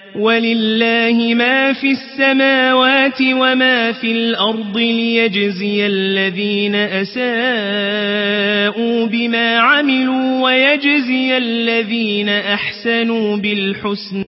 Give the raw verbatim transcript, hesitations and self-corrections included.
ولله ما في السماوات وما في الأرض ليجزي الذين أساءوا بما عملوا ويجزي الذين أحسنوا بالحسنى